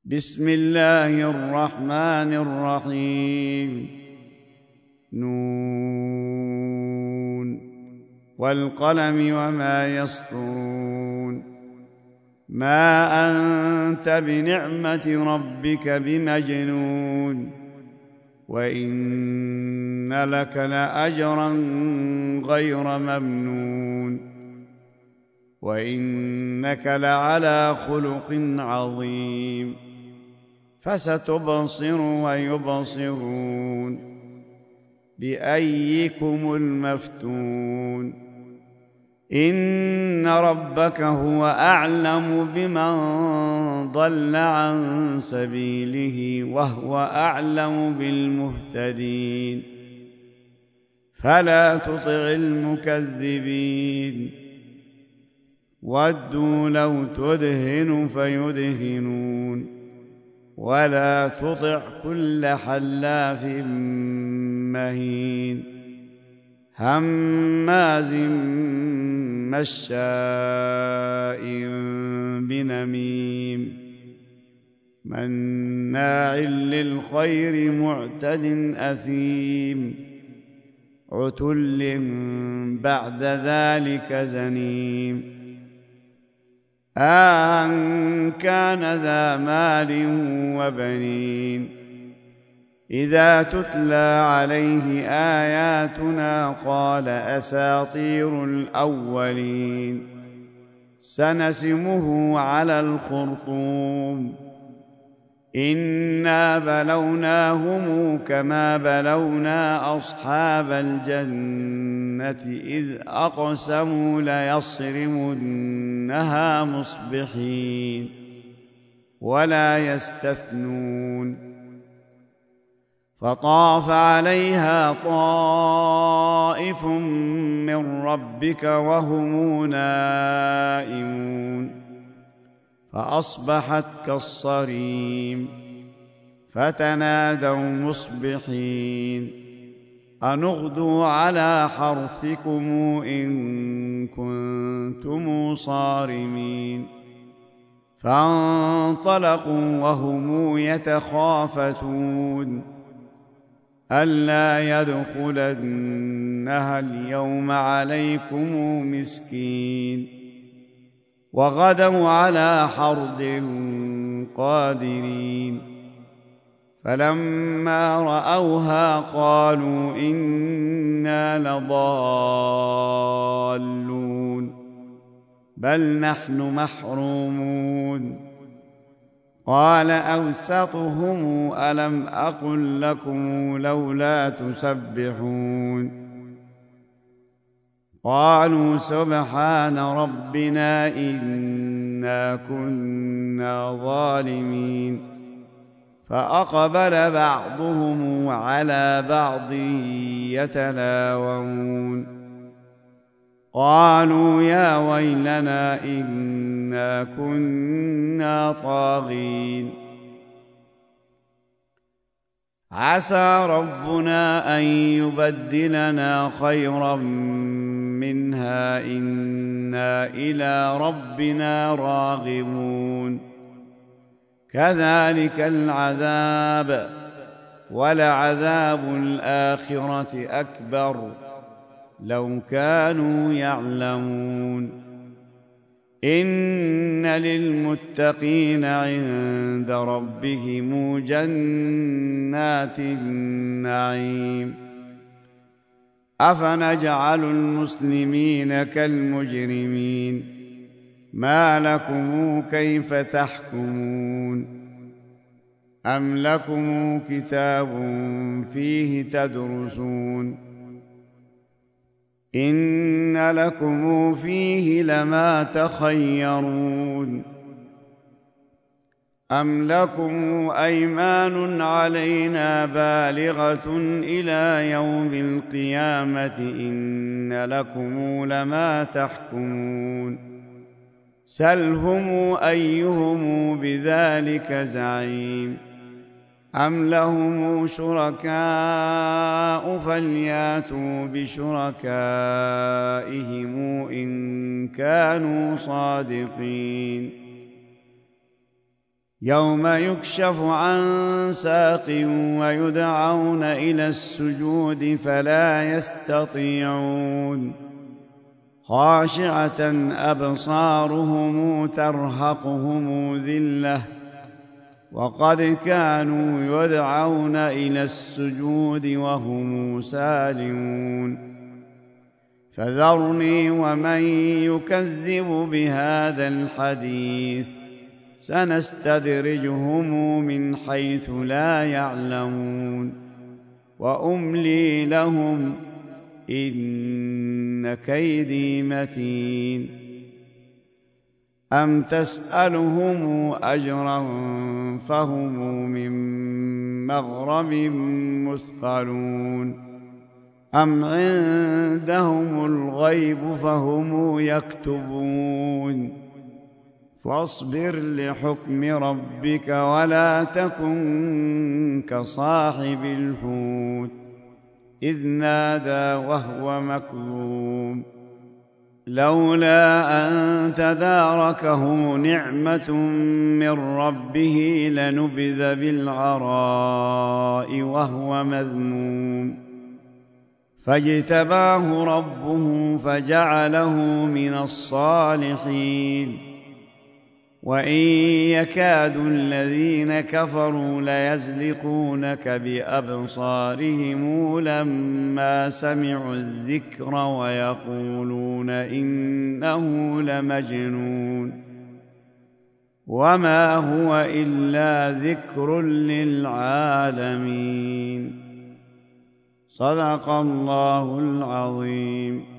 بسم الله الرحمن الرحيم. نون والقلم وما يسطرون. ما أنت بنعمة ربك بمجنون، وإن لك لأجرا غير ممنون، وإنك لعلى خلق عظيم. فستبصر ويبصرون بأيكم المفتون. إن ربك هو أعلم بمن ضل عن سبيله وهو أعلم بالمهتدين. فلا تطع المكذبين. ودوا لو تدهن فيدهنون. ولا تطع كل حلاف مهين هماز مشاء بنميم مناع للخير معتد أثيم عتل بعد ذلك زنيم. أن كان ذا مال وبنين إذا تتلى عليه آياتنا قال أساطير الأولين. سنسمه على الخرطوم. إنا بلوناهم كما بلونا أصحاب الجنة إذ أقسموا ليصرمنها مصبحين ولا يستثنون. فطاف عليها طائف من ربك وهم نائمون فأصبحت كالصريم. فتنادوا مصبحين أن اغدوا على حرثكم إن كنتم صارمين. فانطلقوا وهم يتخافتون ألا يدخلنها اليوم عليكم مسكين. وغدوا على حرد قادرين. فلما رأوها قالوا إنا لضالون بل نحن محرومون. قال أوسطهم ألم أقل لكم لولا تسبحون. قالوا سبحان ربنا إنا كنا ظالمين. فأقبل بعضهم على بعض يتلاومون. قالوا يا ويلنا إنا كنا طاغين. عسى ربنا أن يبدلنا خيرا منها إنا إلى ربنا راغبون. كذلك العذاب ولعذاب الآخرة أكبر لو كانوا يعلمون. إن للمتقين عند ربهم جنات النعيم. أفنجعل المسلمين كالمجرمين ما لكم كيف تحكمون. أم لكم كتاب فيه تدرسون إن لكم فيه لما تخيرون. أم لكم أيمان علينا بالغة إلى يوم القيامة إن لكم لما تحكمون. سلهم أيهم بذلك زعيم. أم لهم شركاء فلياتوا بشركائهم إن كانوا صادقين. يوم يكشف عن ساق ويدعون إلى السجود فلا يستطيعون خاشعة أبصارهم ترهقهم ذلة وقد كانوا يدعون إلى السجود وهم سالمون فذرني ومن يكذب بهذا الحديث سنستدرجهم من حيث لا يعلمون وأملي لهم إن كيدي متين أم تسألهم أجرا فهم من مغرم مثقلون أم عندهم الغيب فهم يكتبون فاصبر لحكم ربك ولا تكن كصاحب الحوت إذ نادى وهو مكظوم لولا أن تداركه نعمة من ربه لنبذ بالعراء وهو مذموم فاجتباه ربه فجعله من الصالحين وإن يكاد الذين كفروا ليزلقونك بأبصارهم لما سمعوا الذكر ويقولون إنه لمجنون وما هو إلا ذكر للعالمين صدق الله العظيم.